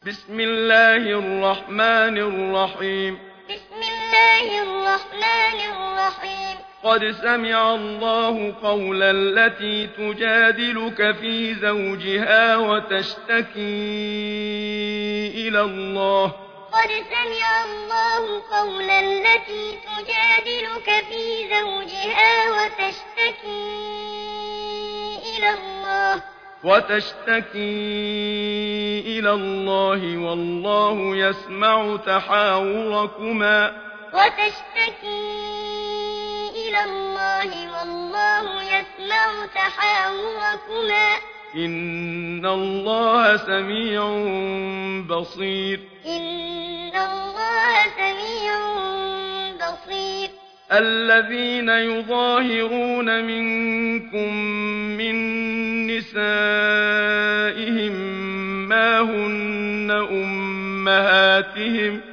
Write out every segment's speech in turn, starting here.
بسم الله الرحمن الرحيم بسم الله الرحمن الرحيم قد سمع الله قول التي تجادلك في زوجها وتشتكي إلى الله قد سمع الله قول التي تجادلك في زوجها وتشتكي إلى الله والله يسمع تحاوركما إن الله سميع بصير الذين يظاهرون منكم من نسائهم ما هن أمهاتهم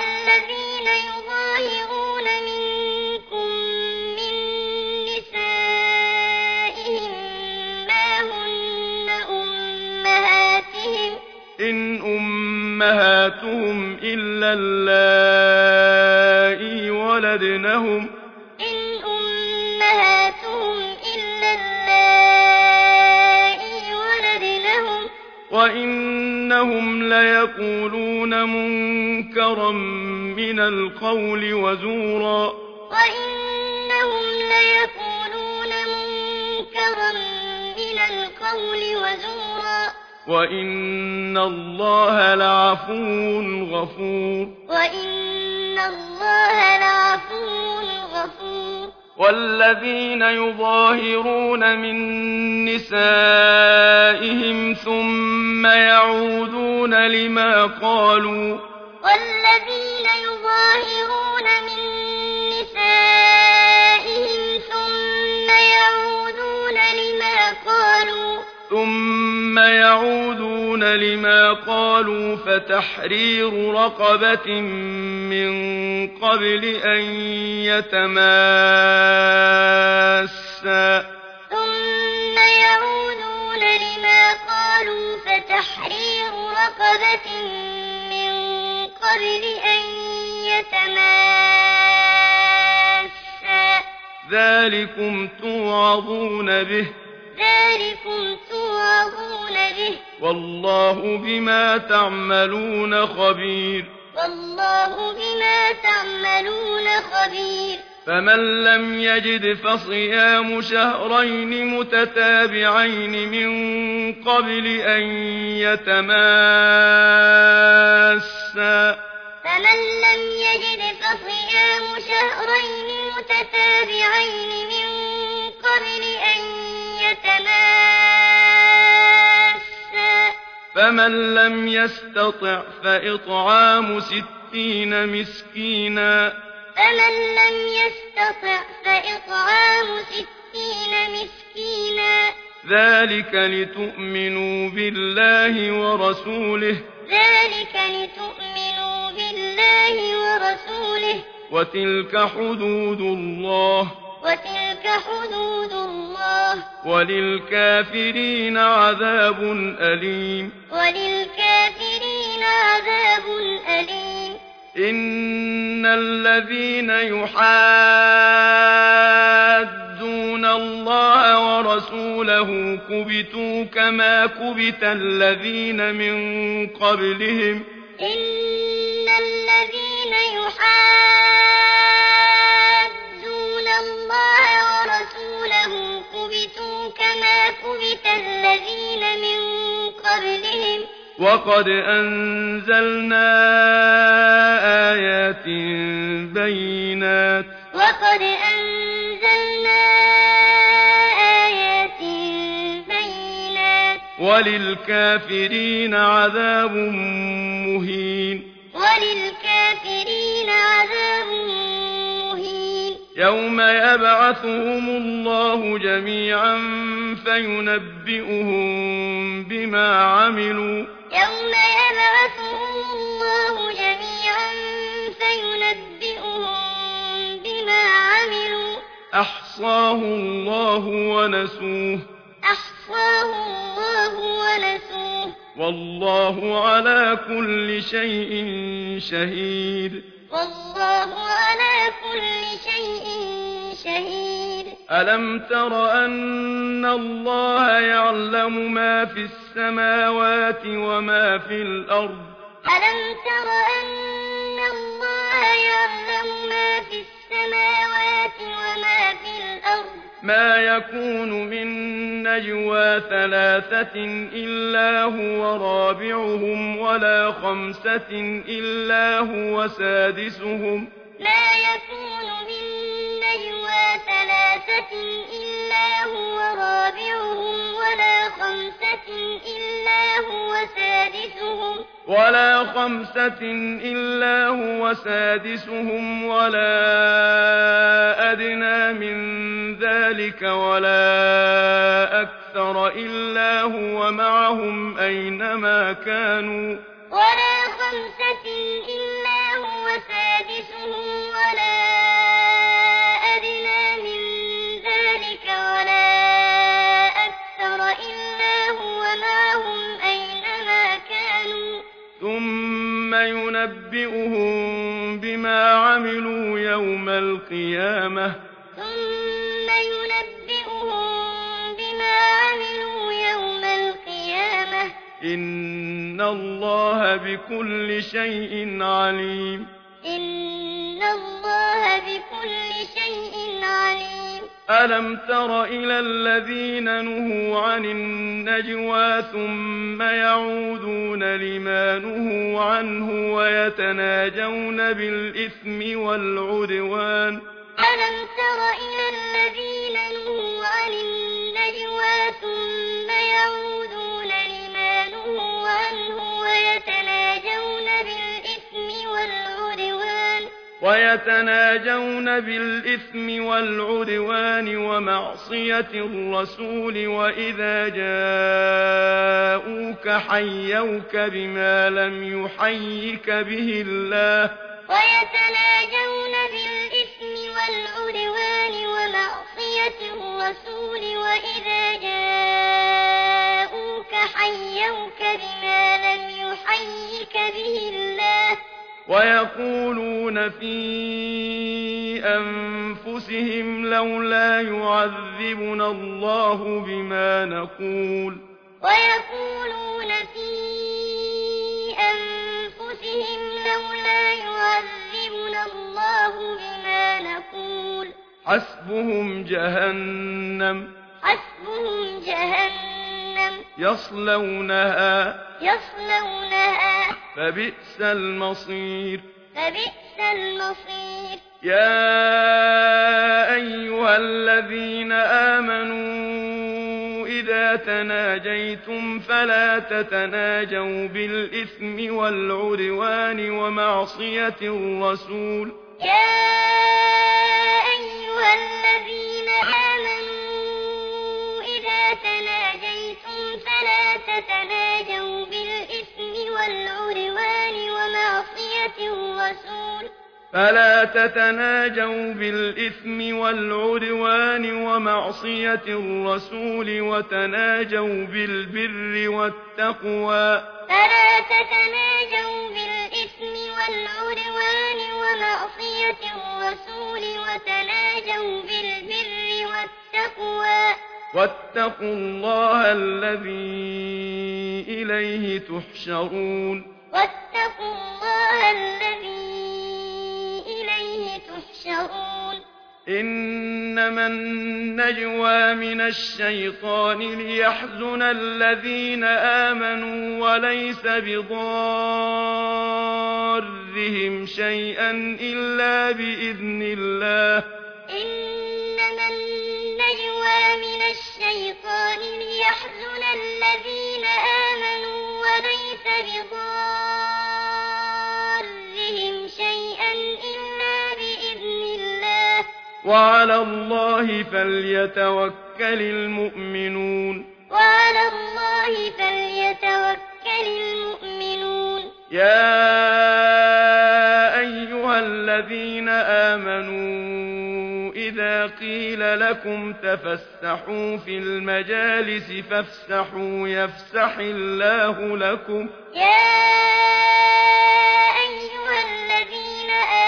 إن أمهاتهم إلا اللائي ولدنهم وإنهم ليقولون منكرا من القول وزورا وإن الله لعفو غفور والذين يظاهرون من نسائهم ثم يعودون لما قالوا فتحرير رقبة من قبل أن يتماسا ذلكم توعظون به والله بما تعملون خبير فمن لم يجد فصيام شهرين متتابعين من قبل أن يتماسا فمن لم يستطع فإطعام 60 مسكينا ذلك لتؤمنوا بالله ورسوله وتلك حدود الله وللكافرين عذاب أليم إن الذين يحادون الله ورسوله كبتوا كما كبت الذين من قبلهم وقد أنزلنا آيات بينات وللكافرين عذاب مهين يوم يبعثهم الله جميعا فينبئهم بما عملوا أحصاه الله ونسوه والله على كل شيء شهيد والله على كل شيء شهيد ألم تر أن الله يعلم ما في السماوات وما في الأرض ألم تر أن الله يعلم ما في السماوات وما في الأرض ما يكون من نجوى ثلاثة إلا هو رابعهم ولا خمسة إلا هو سادسهم ما يكون من نجوى ثلاثة إلا هو رابعهم ولا خمسة إلا هو سادسهم ولا أدنى من ذلك ولا أكثر إلا هو معهم أينما كانوا ولا خمسة إلا هو سادسهم ولا أدنى من ذلك ولا أكثر إلا هو معهم أينما كانوا ثم ينبئهم بما عملوا يوم القيامة ثم ينبئهم بما عملوا يوم القيامة إن الله بكل شيء عليم إن الله بكل شيء عليم ألم تر إلى الذين نهوا عن النجوى ثم يعودون لما نهوا عنه ويتناجون بالإثم والعدوان ألم تر إلى الذين نهوا عن النجوى ثم يعودون لما نهوا عنه ويتناجون بالإثم والعدوان ومعصية الرسول وإذا جاءوك حيوك بما لم يحيك به الله ويتناجون بالإثم والعدوان ومعصية الرسول وإذا جاءوك حيوك بما لم يحيك به الله ويقولون في أنفسهم لولا يعذبنا الله بما نقول ويقولون في أنفسهم لولا يعذبنا الله بما نقول حسبهم جهنم يصلونها فبئس المصير يا أيها الذين آمنوا إذا تناجيتم فلا تتناجوا بالإثم والعدوان ومعصية الرسول يا أيها الذين آمنوا إذا تناجيتم فلا تتناجوا بالإثم والعدوان ومعصية الرسول وتناجوا بالبر والتقوى واتقوا الله الذي إليه تحشرون إنما النجوى من الشيطان ليحزن الذين آمنوا وليس بضارهم شيئا إلا بإذن الله إنما النجوى من الشيطان ليحزن الذين آمنوا وليس بضارهم شيئا إلا بإذن الله وعلى الله فليتوكل المؤمنون يا أيها الذين آمنوا إذا قيل لكم تفسحوا في المجالس فافسحوا يفسح الله لكم يا أيها الذين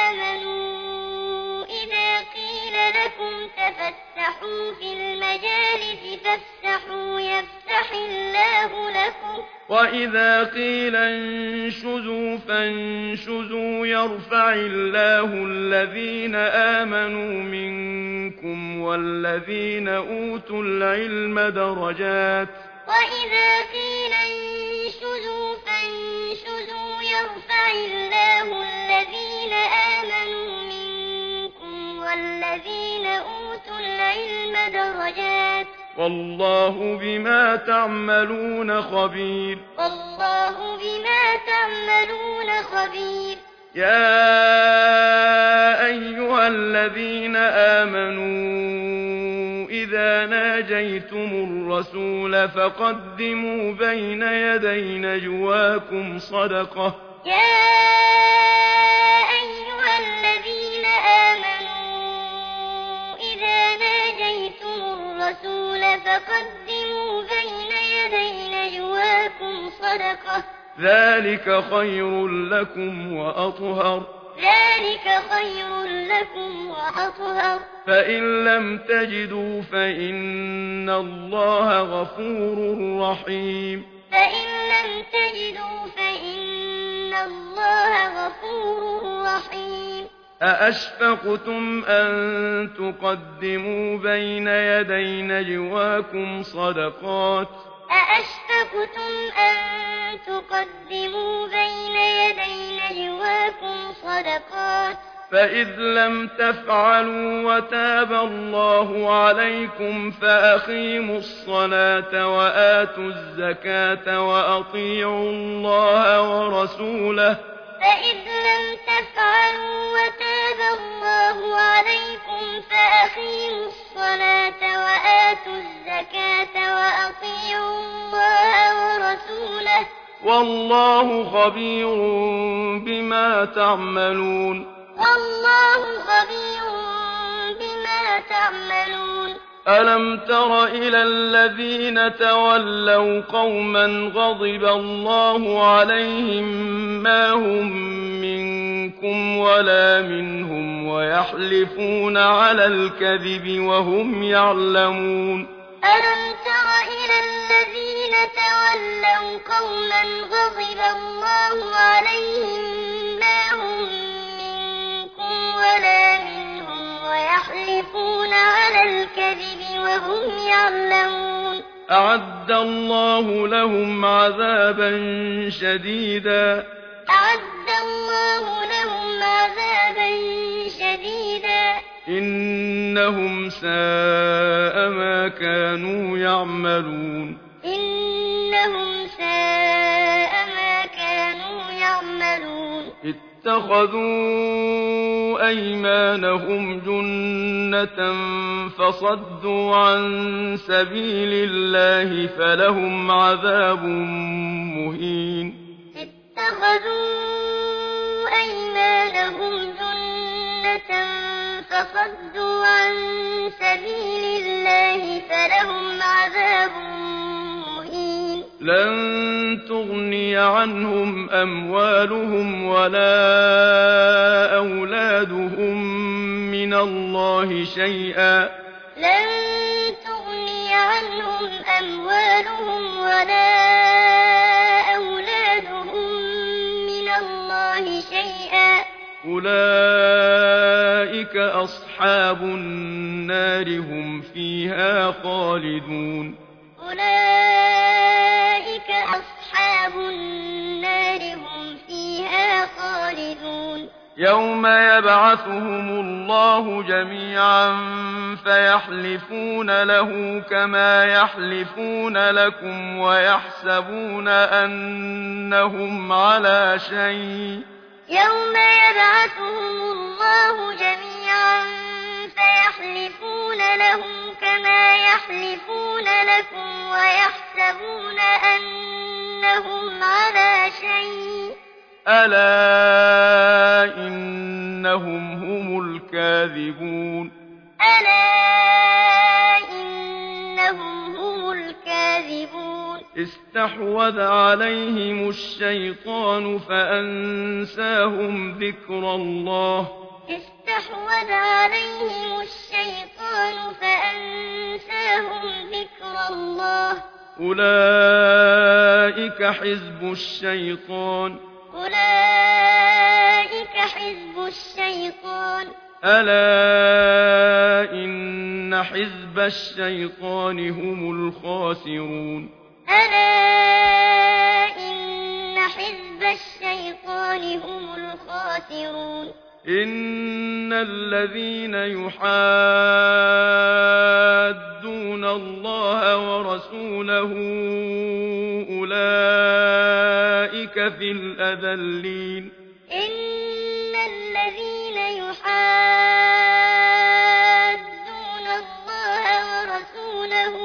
آمنوا إذا قيل لكم تفسحوا في المجالس فافسحوا يفسح الله لكم وإذا قيل انشزوا فانشزوا يرفع الله الذين آمنوا منكم والذين أوتوا العلم درجات وإذا قيل انشزوا فانشزوا يرفع الله الذين آمنوا منكم والذين أوتوا العلم درجات والله بما تعملون خبير والله بما تعملون خبير يا أيها الذين آمنوا إذا ناجيتم الرسول فقدموا بين يدي نجواكم صدقة يا أيها الذين آمنوا إذا ناجيتم الرسول فقدموا بين يدي نجواكم صدقة ذلك خير لكم وأطهر ذلك خير لكم وأطهر فإن لم تجدوا فإن الله غفور رحيم فإن لم تجدوا فإن الله غفور رحيم أأشفقتم أن تقدموا بين يدي نجواكم صدقات أأشفقتم أن تقدموا بين يدي نجواكم صدقات فإذ لم تفعلوا وتاب الله عليكم فأقيموا الصلاة وآتوا الزكاة وأطيعوا الله ورسوله فإذ لم تفعلوا وتاب الله عليكم فأقيموا الصلاة وآتوا الزكاة وأطيعوا الله ورسوله والله خبير بما تعملون والله خبير بما تعملون ألم تر إلى الذين تولوا قوما غضب الله عليهم ما هم منكم ولا منهم ويحلفون على الكذب وهم يعلمون ألم تر إلى الذين تولوا قوما غضب الله عليهم ما هم منكم ولا منهم ويحلفون على الكذب وهم يعلمون أعد الله لهم عذابا شديدا أعد الله لهم عذابا شديدا إنهم ساء ما كانوا يعملون إنهم ساء ما كانوا يعملون اتخذوا أيمانهم جنة فصدوا عن سبيل الله فلهم عذاب مهين اتخذوا أيمانهم جنة فصدوا عن سبيل الله فلهم عذاب مهين لن تغني عنهم أموالهم ولا أولادهم من الله شيئا لن تغني عنهم أموالهم ولا أولادهم من الله شيئا أولئك أصحاب النار هم فيها خالدون أولئك أصحاب النار هم فيها خالدون يوم يبعثهم الله جميعا فيحلفون له كما يحلفون لكم ويحسبون أنهم على شيء يوم يبعثهم الله جميعا فيحلفون له كما يحلفون لكم ويحسبون أنهم على شيء ألا إنهم هم الكاذبون بلى إنهم هم الكاذبون استحوذ عليهم الشيطان فأنساهم ذكر الله استحوذ عليهم الشيطان فأنساهم ذكر الله أولئك حزب الشيطان أولئك حزب الشيطان ألا إن حزب الشيطان هم الخاسرون ألا إن حزب الشيطان هم الخاسرون إن الذين يحادون الله ورسوله أولئك في الأذلين إن الذين يحادون الله ورسوله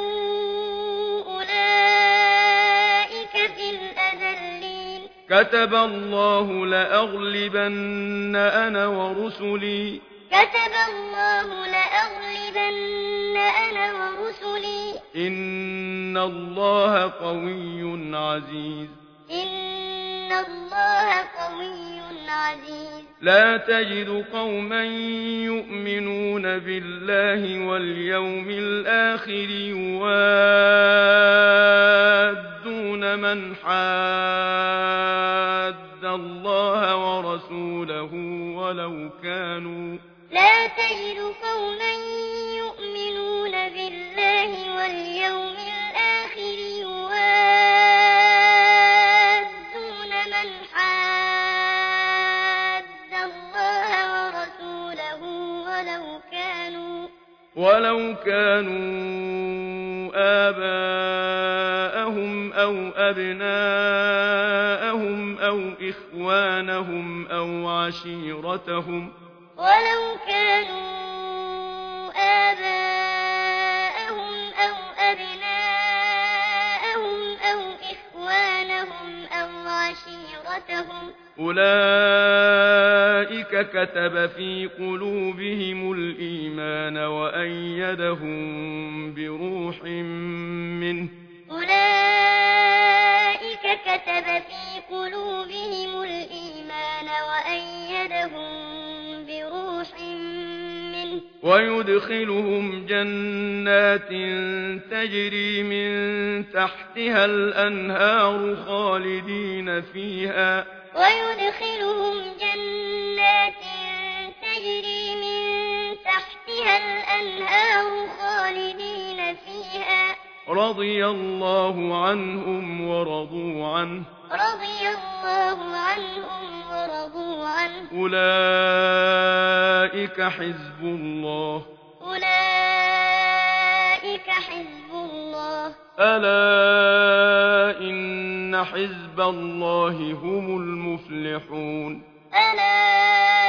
أولئك في الأذلين كتب الله لأغلبن أنا ورسلي كتب الله لأغلبن أنا ورسلي إن الله قوي عزيز إن الله قوي عزيز لا تجد قوما يؤمنون بالله واليوم الآخر يوادون من حاد الله ورسوله لا تجد قوما يؤمنون بالله واليوم الآخر يوادون من حاد الله ورسوله ولو كانوا آباءهم أو أبناءهم أو إخوانهم أو عشيرتهم ولو كانوا آباءهم أو أبناءهم أو إخوانهم أو عشيرتهم أولئك كتب في قلوبهم الإيمان وأيدهم بروح منه أولئك كتب في قلوبهم الإيمان وأيدهم بروح منه ويدخلهم جنات تجري من تحتها الأنهار خالدين فيها ويدخلهم جنات تجري من تحتها الأنهار خالدين فيها رضي الله عنهم ورضوا عنه أولئك حزب الله ألا إن حزب الله هم المفلحون ألا